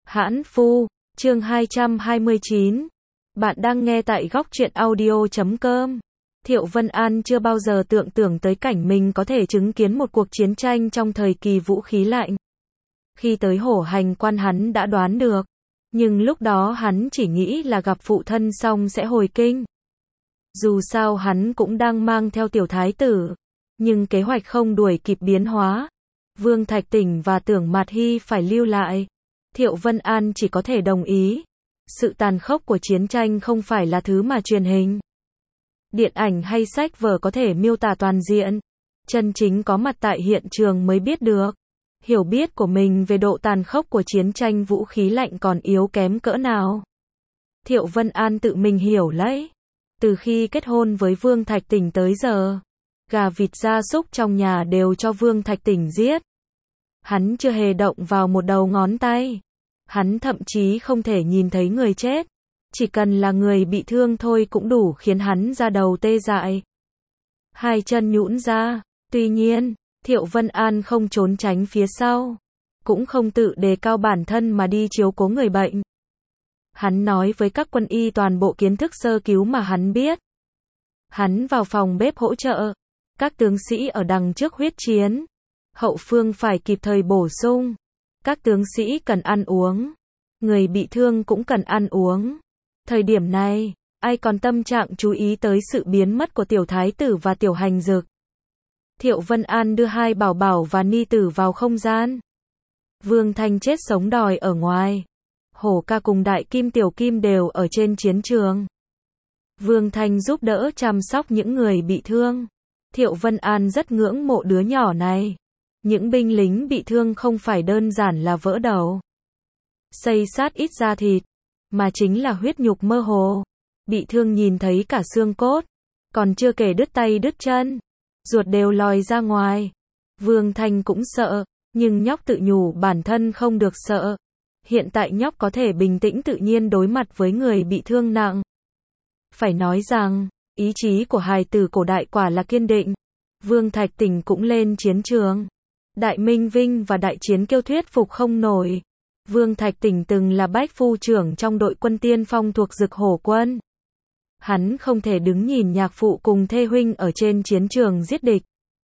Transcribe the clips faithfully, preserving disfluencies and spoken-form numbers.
Hãn Phu, chương hai trăm hai mươi chín. Bạn đang nghe tại góc truyện audio chấm com. Thiệu Vân An chưa bao giờ tưởng tượng tới cảnh mình có thể chứng kiến một cuộc chiến tranh trong thời kỳ vũ khí lạnh. Khi tới Hổ Hành Quan hắn đã đoán được, nhưng lúc đó hắn chỉ nghĩ là gặp phụ thân xong sẽ hồi kinh. Dù sao hắn cũng đang mang theo tiểu thái tử, nhưng kế hoạch không đuổi kịp biến hóa. Vương Thạch Tỉnh và Tưởng Mạt Hy phải lưu lại. Thiệu Vân An chỉ có thể đồng ý. Sự tàn khốc của chiến tranh không phải là thứ mà truyền hình, điện ảnh hay sách vở có thể miêu tả toàn diện. Chân chính có mặt tại hiện trường mới biết được. Hiểu biết của mình về độ tàn khốc của chiến tranh vũ khí lạnh còn yếu kém cỡ nào. Thiệu Vân An tự mình hiểu lấy. Từ khi kết hôn với Vương Thạch Tỉnh tới giờ, gà vịt gia súc trong nhà đều cho Vương Thạch Tỉnh giết. Hắn chưa hề động vào một đầu ngón tay. Hắn thậm chí không thể nhìn thấy người chết. Chỉ cần là người bị thương thôi cũng đủ khiến hắn da đầu tê dại. Hai chân nhũn ra. Tuy nhiên, Thiệu Vân An không trốn tránh phía sau. Cũng không tự đề cao bản thân mà đi chiếu cố người bệnh. Hắn nói với các quân y toàn bộ kiến thức sơ cứu mà hắn biết. Hắn vào phòng bếp hỗ trợ. Các tướng sĩ ở đằng trước huyết chiến. Hậu phương phải kịp thời bổ sung. Các tướng sĩ cần ăn uống. Người bị thương cũng cần ăn uống. Thời điểm này, ai còn tâm trạng chú ý tới sự biến mất của tiểu thái tử và tiểu hành dực. Thiệu Vân An đưa hai bảo bảo và ni tử vào không gian. Vương Thanh chết sống đòi ở ngoài. Hổ Ca cùng Đại Kim Tiểu Kim đều ở trên chiến trường. Vương Thanh giúp đỡ chăm sóc những người bị thương. Thiệu Vân An rất ngưỡng mộ đứa nhỏ này. Những binh lính bị thương không phải đơn giản là vỡ đầu, xây sát ít da thịt, mà chính là huyết nhục mơ hồ. Bị thương nhìn thấy cả xương cốt, còn chưa kể đứt tay đứt chân, ruột đều lòi ra ngoài. Vương Thanh cũng sợ, nhưng nhóc tự nhủ bản thân không được sợ. Hiện tại nhóc có thể bình tĩnh tự nhiên đối mặt với người bị thương nặng. Phải nói rằng, ý chí của hài tử cổ đại quả là kiên định. Vương Thạch Tỉnh cũng lên chiến trường. Đại Minh Vinh và Đại Chiến Kiêu thuyết phục không nổi. Vương Thạch Tỉnh từng là bách phu trưởng trong đội quân tiên phong thuộc Dực Hổ quân. Hắn không thể đứng nhìn nhạc phụ cùng thê huynh ở trên chiến trường giết địch.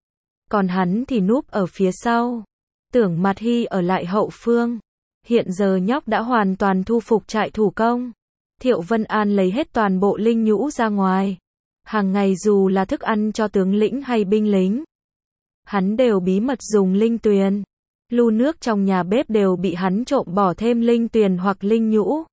Còn hắn thì núp ở phía sau. Tưởng Mạt Hy ở lại hậu phương. Hiện giờ nhóc đã hoàn toàn thu phục trại thủ công. Thiệu Vân An lấy hết toàn bộ linh nhũ ra ngoài. Hàng ngày dù là thức ăn cho tướng lĩnh hay binh lính, hắn đều bí mật dùng linh tuyền. Lu nước trong nhà bếp đều bị hắn trộm bỏ thêm linh tuyền hoặc linh nhũ.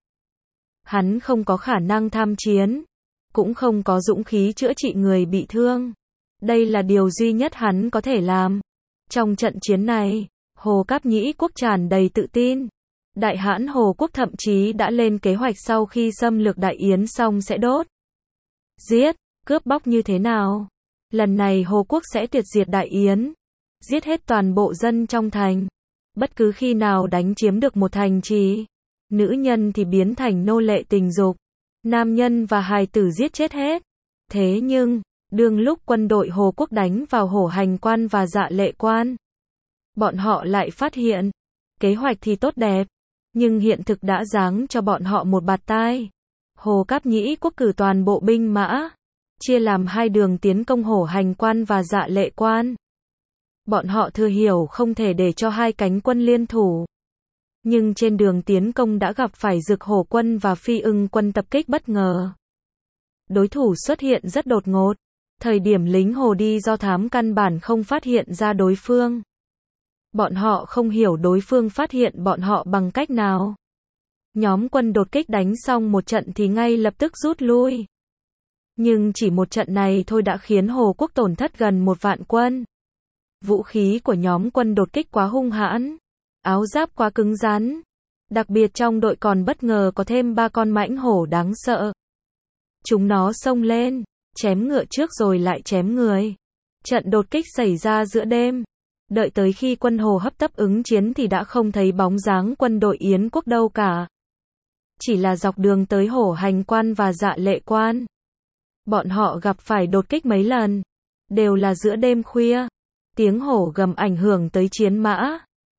Hắn không có khả năng tham chiến, cũng không có dũng khí chữa trị người bị thương. Đây là điều duy nhất hắn có thể làm. Trong trận chiến này, Hồ Cáp Nhĩ Quốc tràn đầy tự tin. Đại hãn Hồ Quốc thậm chí đã lên kế hoạch sau khi xâm lược Đại Yến xong sẽ đốt, giết, cướp bóc như thế nào. Lần này Hồ Quốc sẽ tuyệt diệt Đại Yến, giết hết toàn bộ dân trong thành. Bất cứ khi nào đánh chiếm được một thành trì, nữ nhân thì biến thành nô lệ tình dục, nam nhân và hài tử giết chết hết. Thế nhưng, đương lúc quân đội Hồ Quốc đánh vào Hổ Hành Quan và Dạ Lệ Quan, bọn họ lại phát hiện, kế hoạch thì tốt đẹp, nhưng hiện thực đã giáng cho bọn họ một bạt tai. Hồ Cáp Nhĩ Quốc cử toàn bộ binh mã, chia làm hai đường tiến công Hổ Hành Quan và Dạ Lệ Quan. Bọn họ thừa hiểu không thể để cho hai cánh quân liên thủ. Nhưng trên đường tiến công đã gặp phải Dực Hổ quân và Phi Ưng quân tập kích bất ngờ. Đối thủ xuất hiện rất đột ngột. Thời điểm lính Hồ đi do thám căn bản không phát hiện ra đối phương. Bọn họ không hiểu đối phương phát hiện bọn họ bằng cách nào. Nhóm quân đột kích đánh xong một trận thì ngay lập tức rút lui. Nhưng chỉ một trận này thôi đã khiến Hồ Quốc tổn thất gần một vạn quân. Vũ khí của nhóm quân đột kích quá hung hãn, áo giáp quá cứng rắn. Đặc biệt trong đội còn bất ngờ có thêm ba con mãnh hổ đáng sợ. Chúng nó xông lên, chém ngựa trước rồi lại chém người. Trận đột kích xảy ra giữa đêm. Đợi tới khi quân Hồ hấp tấp ứng chiến thì đã không thấy bóng dáng quân đội Yến Quốc đâu cả. Chỉ là dọc đường tới Hổ Hành Quan và Dạ Lệ Quan, bọn họ gặp phải đột kích mấy lần, đều là giữa đêm khuya. Tiếng hổ gầm ảnh hưởng tới chiến mã.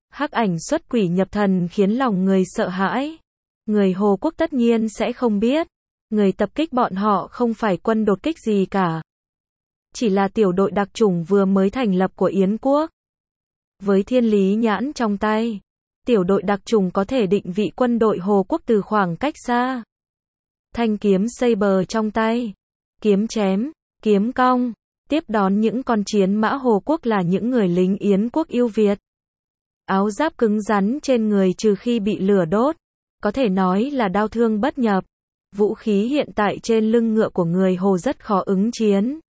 Hắc ảnh xuất quỷ nhập thần khiến lòng người sợ hãi. Người Hồ Quốc tất nhiên sẽ không biết. Người tập kích bọn họ không phải quân đột kích gì cả. Chỉ là tiểu đội đặc chủng vừa mới thành lập của Yến Quốc. Với thiên lý nhãn trong tay, tiểu đội đặc chủng có thể định vị quân đội Hồ Quốc từ khoảng cách xa. Thanh kiếm saber trong tay, kiếm chém, kiếm cong, tiếp đón những con chiến mã Hồ Quốc là những người lính Yến Quốc yêu Việt. Áo giáp cứng rắn trên người trừ khi bị lửa đốt, có thể nói là đao thương bất nhập. Vũ khí hiện tại trên lưng ngựa của người Hồ rất khó ứng chiến.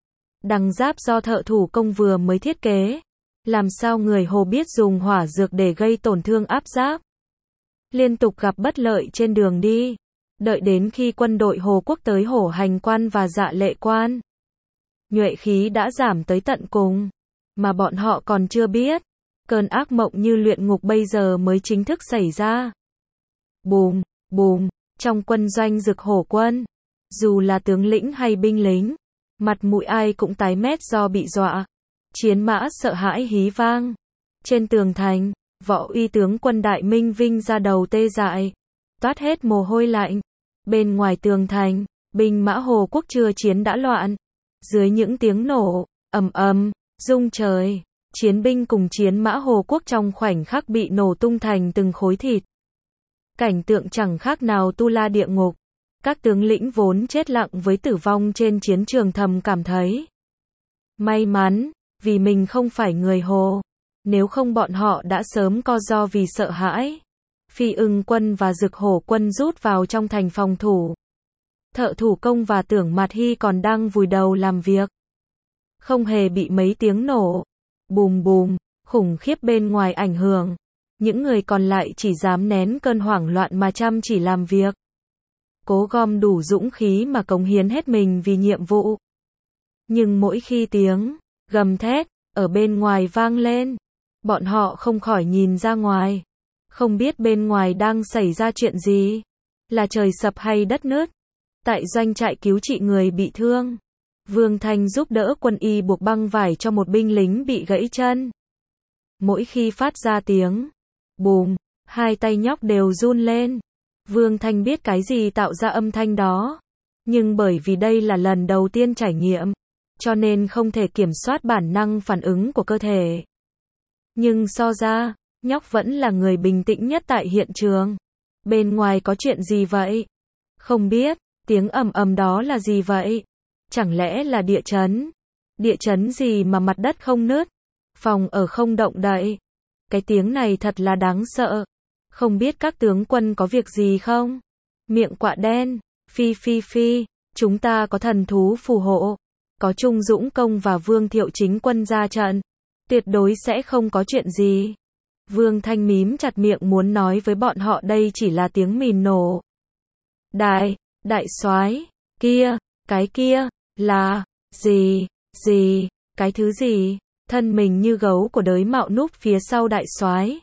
Đằng giáp do thợ thủ công vừa mới thiết kế. Làm sao người Hồ biết dùng hỏa dược để gây tổn thương áp giáp? Liên tục gặp bất lợi trên đường đi. Đợi đến khi quân đội Hồ Quốc tới Hổ Hành Quan và Dạ Lệ Quan, nhuệ khí đã giảm tới tận cùng. Mà bọn họ còn chưa biết. Cơn ác mộng như luyện ngục bây giờ mới chính thức xảy ra. Bùm, bùm, trong quân doanh Dực Hổ quân, dù là tướng lĩnh hay binh lính, mặt mũi ai cũng tái mét do bị dọa. Chiến mã sợ hãi hí vang. Trên tường thành, Võ Uy tướng quân Đại Minh Vinh ra đầu tê dại, toát hết mồ hôi lạnh. Bên ngoài tường thành, binh mã Hồ Quốc chưa chiến đã loạn. Dưới những tiếng nổ, ầm ầm, rung trời, chiến binh cùng chiến mã Hồ Quốc trong khoảnh khắc bị nổ tung thành từng khối thịt. Cảnh tượng chẳng khác nào tu la địa ngục. Các tướng lĩnh vốn chết lặng với tử vong trên chiến trường thầm cảm thấy may mắn, vì mình không phải người Hồ. Nếu không bọn họ đã sớm co ro vì sợ hãi. Phi Ưng quân và Dực Hổ quân rút vào trong thành phòng thủ. Thợ thủ công và Tưởng Mạt Hy còn đang vùi đầu làm việc. Không hề bị mấy tiếng nổ. Bùm bùm, khủng khiếp bên ngoài ảnh hưởng. Những người còn lại chỉ dám nén cơn hoảng loạn mà chăm chỉ làm việc. Cố gom đủ dũng khí mà cống hiến hết mình vì nhiệm vụ. Nhưng mỗi khi tiếng gầm thét ở bên ngoài vang lên, bọn họ không khỏi nhìn ra ngoài. Không biết bên ngoài đang xảy ra chuyện gì. Là trời sập hay đất nứt. Tại doanh trại cứu trị người bị thương, Vương Thanh giúp đỡ quân y buộc băng vải cho một binh lính bị gãy chân. Mỗi khi phát ra tiếng bùm, hai tay nhóc đều run lên. Vương Thanh biết cái gì tạo ra âm thanh đó. Nhưng bởi vì đây là lần đầu tiên trải nghiệm, cho nên không thể kiểm soát bản năng phản ứng của cơ thể. Nhưng so ra, nhóc vẫn là người bình tĩnh nhất tại hiện trường. Bên ngoài có chuyện gì vậy? Không biết, tiếng ầm ầm đó là gì vậy? Chẳng lẽ là địa chấn? Địa chấn gì mà mặt đất không nứt? Phòng ở không động đậy? Cái tiếng này thật là đáng sợ. Không biết các tướng quân có việc gì không? Miệng quạ đen, phi phi phi, chúng ta có thần thú phù hộ. Có Trung Dũng Công và Vương Thiệu Chính Quân ra trận. Tuyệt đối sẽ không có chuyện gì. Vương Thanh mím chặt miệng muốn nói với bọn họ đây chỉ là tiếng mìn nổ. Đại, đại soái, kia, cái kia, là, gì, gì, cái thứ gì, thân mình như gấu của đới mạo núp phía sau đại soái.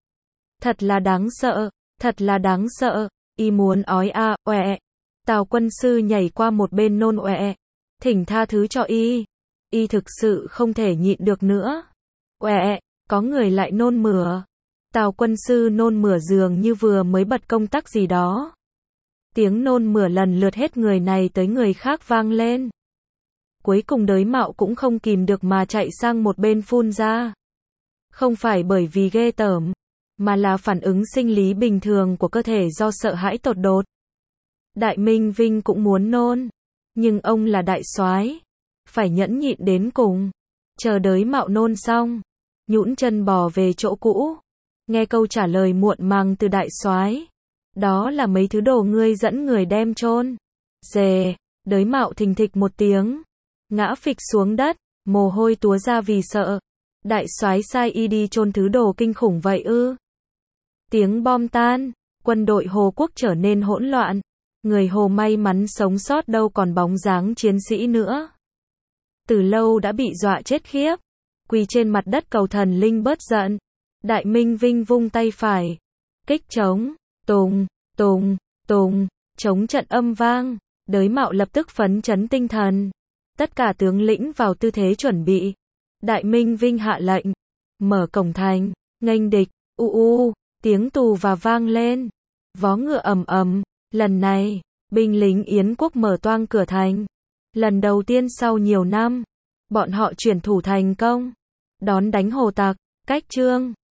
Thật là đáng sợ, thật là đáng sợ, y muốn ói a, à, oẹ. Tào quân sư nhảy qua một bên nôn oẹ. Thỉnh tha thứ cho y. Y thực sự không thể nhịn được nữa. Oẹ, có người lại nôn mửa. Tào quân sư nôn mửa dường như vừa mới bật công tắc gì đó. Tiếng nôn mửa lần lượt hết người này tới người khác vang lên. Cuối cùng đới mạo cũng không kìm được mà chạy sang một bên phun ra. Không phải bởi vì ghê tởm, mà là phản ứng sinh lý bình thường của cơ thể do sợ hãi tột đột. Đại Minh Vinh cũng muốn nôn, nhưng ông là đại soái, phải nhẫn nhịn đến cùng. Chờ đới mạo nôn xong, nhũn chân bò về chỗ cũ. Nghe câu trả lời muộn màng từ đại soái, đó là mấy thứ đồ ngươi dẫn người đem chôn. Dề, đới mạo thình thịch một tiếng, ngã phịch xuống đất, mồ hôi túa ra vì sợ. Đại soái sai y đi chôn thứ đồ kinh khủng vậy ư? Tiếng bom tan, quân đội Hồ Quốc trở nên hỗn loạn. Người Hồ may mắn sống sót đâu còn bóng dáng chiến sĩ nữa. Từ lâu đã bị dọa chết khiếp. Quỳ trên mặt đất cầu thần linh bớt giận. Đại Minh Vinh vung tay phải. Kích trống, tùng, tùng, tùng, trống trận âm vang. Đới mạo lập tức phấn chấn tinh thần. Tất cả tướng lĩnh vào tư thế chuẩn bị. Đại Minh Vinh hạ lệnh. Mở cổng thành, nghênh địch. U u, tiếng tù và vang lên. Vó ngựa ầm ầm, lần này, binh lính Yến quốc mở toang cửa thành. Lần đầu tiên sau nhiều năm, bọn họ chuyển thủ thành công, đón đánh Hồ Tặc. Cách chương